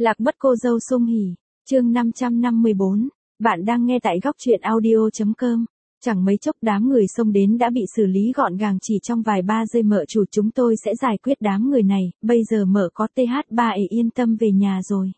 Lạc mất cô dâu Sung Hỉ, chương 554, bạn đang nghe tại góc truyện audio.com. Chẳng mấy chốc đám người xông đến đã bị xử lý gọn gàng chỉ trong vài ba giây. Mợ chủ, chúng tôi sẽ giải quyết đám người này, bây giờ mợ có TH3 yên tâm về nhà rồi.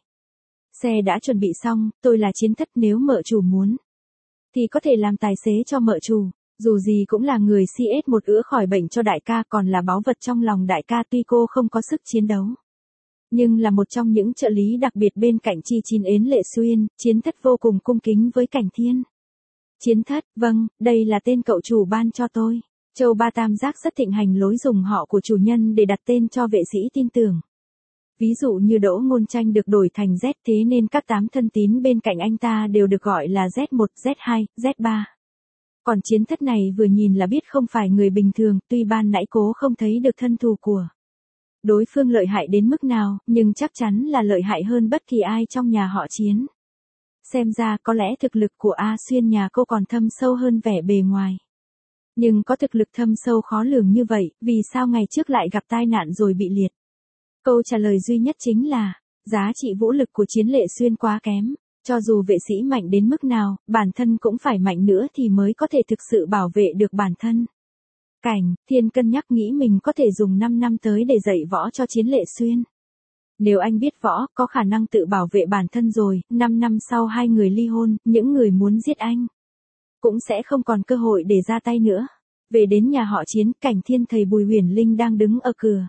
Xe đã chuẩn bị xong, tôi là Chiến Thất, nếu mợ chủ muốn thì có thể làm tài xế cho mợ chủ. Dù gì cũng là người CS1 ữa khỏi bệnh cho đại ca, còn là báu vật trong lòng đại ca. Tuy cô không có sức chiến đấu, nhưng là một trong những trợ lý đặc biệt bên cạnh Chi Chín Ến Lệ Xuyên. Chiến Thất vô cùng cung kính với Cảnh Thiên. Chiến Thất, vâng, đây là tên cậu chủ ban cho tôi. Châu Ba Tam Giác rất thịnh hành lối dùng họ của chủ nhân để đặt tên cho vệ sĩ tin tưởng. Ví dụ như Đỗ Ngôn Tranh được đổi thành Z, thế nên các 8 thân tín bên cạnh anh ta đều được gọi là Z1, Z2, Z3. Còn Chiến Thất này vừa nhìn là biết không phải người bình thường, tuy ban nãy cố không thấy được thân thù của đối phương lợi hại đến mức nào, nhưng chắc chắn là lợi hại hơn bất kỳ ai trong nhà họ Chiến. Xem ra có lẽ thực lực của A Xuyên nhà cô còn thâm sâu hơn vẻ bề ngoài. Nhưng có thực lực thâm sâu khó lường như vậy, vì sao ngày trước lại gặp tai nạn rồi bị liệt? Câu trả lời duy nhất chính là, giá trị vũ lực của Chiến Lệ Xuyên quá kém. Cho dù vệ sĩ mạnh đến mức nào, bản thân cũng phải mạnh nữa thì mới có thể thực sự bảo vệ được bản thân. Cảnh Thiên cân nhắc nghĩ mình có thể dùng 5 năm tới để dạy võ cho Chiến Lệ Xuyên. Nếu anh biết võ, có khả năng tự bảo vệ bản thân rồi, 5 năm sau hai người ly hôn, những người muốn giết anh cũng sẽ không còn cơ hội để ra tay nữa. Về đến nhà họ Chiến, Cảnh Thiên thấy Bùi Huyền Linh đang đứng ở cửa,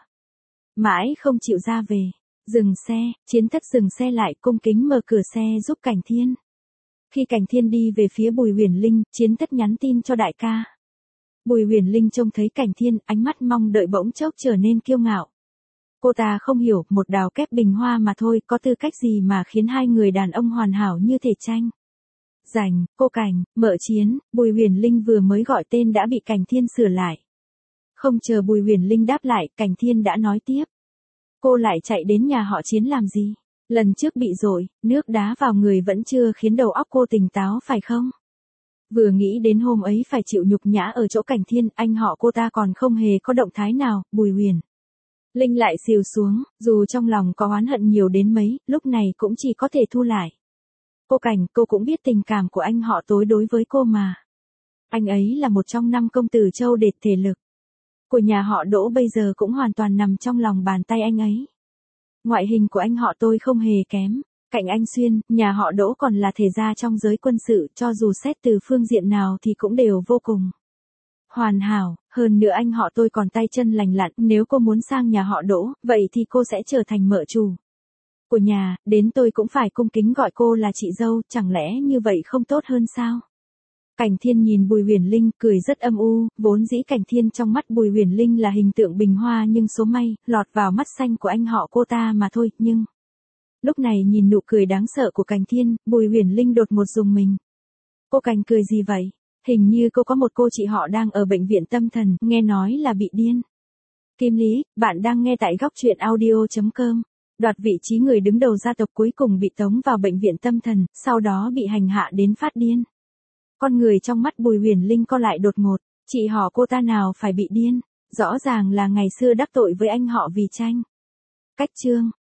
mãi không chịu ra về. Dừng xe, Chiến Thất dừng xe lại, cung kính mở cửa xe giúp Cảnh Thiên. Khi Cảnh Thiên đi về phía Bùi Huyền Linh, Chiến Thất nhắn tin cho đại ca. Bùi Huyền Linh trông thấy Cảnh Thiên, ánh mắt mong đợi bỗng chốc trở nên kiêu ngạo. Cô ta không hiểu, một đào kép bình hoa mà thôi, có tư cách gì mà khiến hai người đàn ông hoàn hảo như thể tranh giành. Cô Cảnh, mợ Chiến. Bùi Huyền Linh vừa mới gọi tên đã bị Cảnh Thiên sửa lại. Không chờ Bùi Huyền Linh đáp lại, Cảnh Thiên đã nói tiếp. Cô lại chạy đến nhà họ Chiến làm gì? Lần trước bị dội, nước đá vào người vẫn chưa khiến đầu óc cô tỉnh táo phải không? Vừa nghĩ đến hôm ấy phải chịu nhục nhã ở chỗ Cảnh Thiên, anh họ cô ta còn không hề có động thái nào. Bùi Huyền Linh lại xìu xuống, dù trong lòng có oán hận nhiều đến mấy, lúc này cũng chỉ có thể thu lại. Cô Cảnh, cô cũng biết tình cảm của anh họ tối đối với cô mà. Anh ấy là một trong 5 công tử Châu Đệt, thể lực của nhà họ Đỗ bây giờ cũng hoàn toàn nằm trong lòng bàn tay anh ấy. Ngoại hình của anh họ tôi không hề kém. Cạnh anh Xuyên, nhà họ Đỗ còn là thể gia trong giới quân sự, cho dù xét từ phương diện nào thì cũng đều vô cùng hoàn hảo. Hơn nữa anh họ tôi còn tay chân lành lặn, nếu cô muốn sang nhà họ Đỗ, vậy thì cô sẽ trở thành mợ chủ của nhà, đến tôi cũng phải cung kính gọi cô là chị dâu, chẳng lẽ như vậy không tốt hơn sao? Cảnh Thiên nhìn Bùi Huyền Linh, cười rất âm u, vốn dĩ Cảnh Thiên trong mắt Bùi Huyền Linh là hình tượng bình hoa, nhưng số may, lọt vào mắt xanh của anh họ cô ta mà thôi, nhưng lúc này nhìn nụ cười đáng sợ của Cảnh Thiên, Bùi Huyền Linh đột ngột rùng mình. Cô Cảnh cười gì vậy? Hình như cô có một cô chị họ đang ở bệnh viện tâm thần, nghe nói là bị điên. Kim Lý, bạn đang nghe tại góc truyện audio.com. Đoạt vị trí người đứng đầu gia tộc cuối cùng bị tống vào bệnh viện tâm thần, sau đó bị hành hạ đến phát điên. Con người trong mắt Bùi Huyền Linh co lại đột ngột, chị họ cô ta nào phải bị điên, rõ ràng là ngày xưa đắc tội với anh họ vì tranh cách chương.